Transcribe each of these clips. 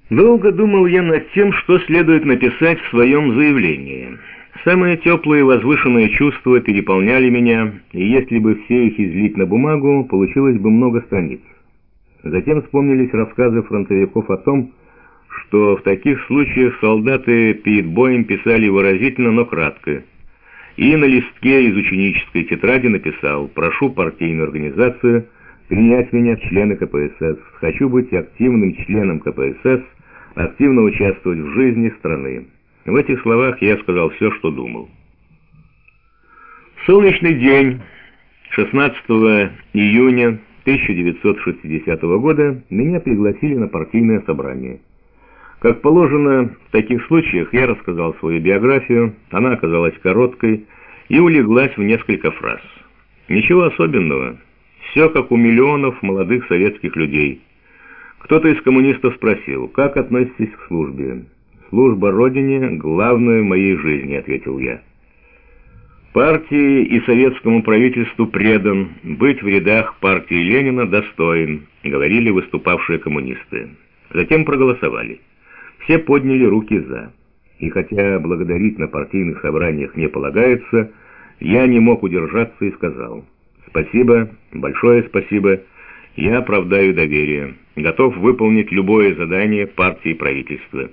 Долго думал я над тем, что следует написать в своем заявлении. Самые теплые и возвышенные чувства переполняли меня, и если бы все их излить на бумагу, получилось бы много страниц. Затем вспомнились рассказы фронтовиков о том, что в таких случаях солдаты перед боем писали выразительно, но кратко. И на листке из ученической тетради написал: «Прошу партийную организацию принять меня в члены КПСС. Хочу быть активным членом КПСС, активно участвовать в жизни страны». В этих словах я сказал все, что думал. Солнечный день 16 июня 1960 года меня пригласили на партийное собрание. Как положено в таких случаях, я рассказал свою биографию, она оказалась короткой и улеглась в несколько фраз. Ничего особенного, все как у миллионов молодых советских людей. Кто-то из коммунистов спросил: «Как относитесь к службе?» «Служба Родине — главное в моей жизни», — ответил я. «Партии и советскому правительству предан, быть в рядах партии Ленина достоин», — говорили выступавшие коммунисты. Затем проголосовали. Все подняли руки «за». И хотя благодарить на партийных собраниях не полагается, я не мог удержаться и сказал: «Спасибо, большое спасибо, я оправдаю доверие, готов выполнить любое задание партии и правительства».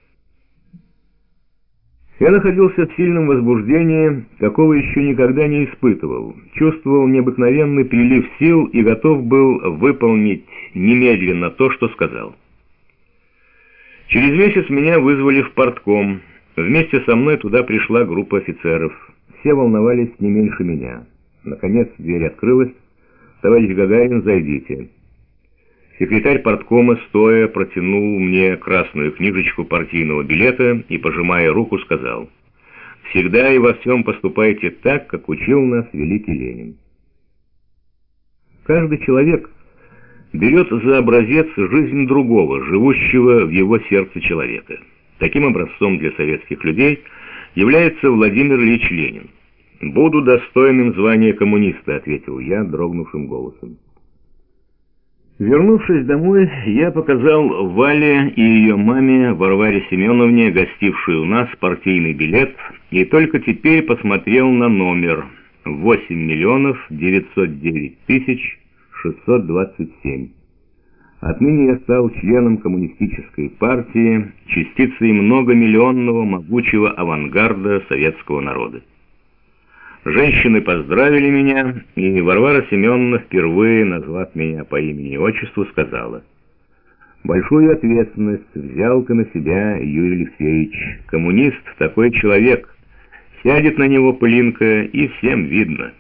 Я находился в сильном возбуждении, какого еще никогда не испытывал, чувствовал необыкновенный прилив сил и готов был выполнить немедленно то, что сказал. Через месяц меня вызвали в партком. Вместе со мной туда пришла группа офицеров. Все волновались не меньше меня. Наконец дверь открылась. «Товарищ Гагарин, зайдите». Секретарь парткома стоя протянул мне красную книжечку партийного билета и, пожимая руку, сказал: «Всегда и во всем поступайте так, как учил нас великий Ленин». Каждый человек берет за образец жизнь другого, живущего в его сердце человека. Таким образцом для советских людей является Владимир Ильич Ленин. «Буду достойным звания коммуниста», — ответил я дрогнувшим голосом. Вернувшись домой, я показал Вале и ее маме Варваре Семеновне, гостившей у нас, партийный билет, и только теперь посмотрел на номер 8 909 627. Отныне я стал членом коммунистической партии, частицей многомиллионного могучего авангарда советского народа. Женщины поздравили меня, и Варвара Семеновна, впервые назвав меня по имени и отчеству, сказала: «Большую ответственность взял ты на себя, Юрий Алексеевич. Коммунист — такой человек. Сядет на него пылинка, и всем видно».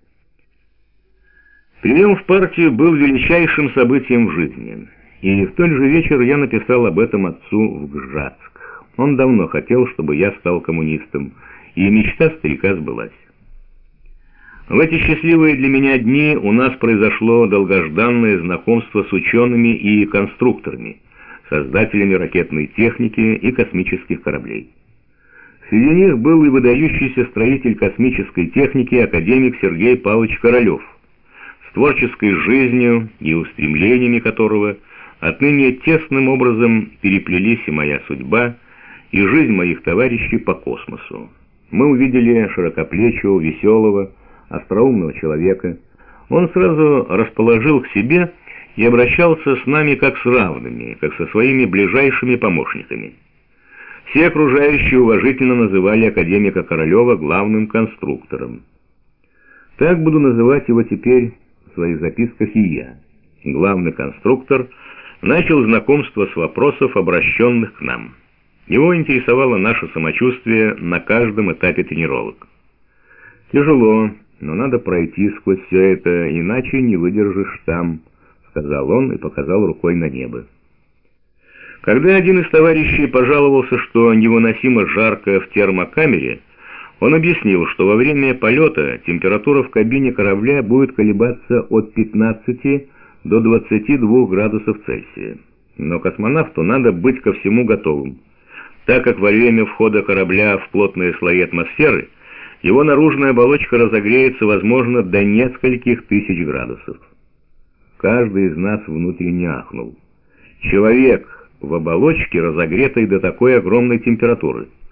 Прием в партию был величайшим событием в жизни, и в тот же вечер я написал об этом отцу в Гжатск. Он давно хотел, чтобы я стал коммунистом, и мечта старика сбылась. В эти счастливые для меня дни у нас произошло долгожданное знакомство с учеными и конструкторами, создателями ракетной техники и космических кораблей. Среди них был и выдающийся строитель космической техники академик Сергей Павлович Королев, с творческой жизнью и устремлениями которого отныне тесным образом переплелись и моя судьба, и жизнь моих товарищей по космосу. Мы увидели широкоплечего, веселого, остроумного человека. Он сразу расположил к себе и обращался с нами как с равными, как со своими ближайшими помощниками. Все окружающие уважительно называли академика Королева главным конструктором. Так буду называть его теперь в своих записках и я. Главный конструктор начал знакомство с вопросов, обращенных к нам. Его интересовало наше самочувствие на каждом этапе тренировок. «Тяжело, но надо пройти сквозь все это, иначе не выдержишь там», — сказал он и показал рукой на небо. Когда один из товарищей пожаловался, что невыносимо жарко в термокамере, он объяснил, что во время полета температура в кабине корабля будет колебаться от 15 до 22 градусов Цельсия. Но космонавту надо быть ко всему готовым, так как во время входа корабля в плотные слои атмосферы его наружная оболочка разогреется, возможно, до нескольких тысяч градусов. Каждый из нас внутренне ахнул. Человек, в оболочке, разогретой до такой огромной температуры.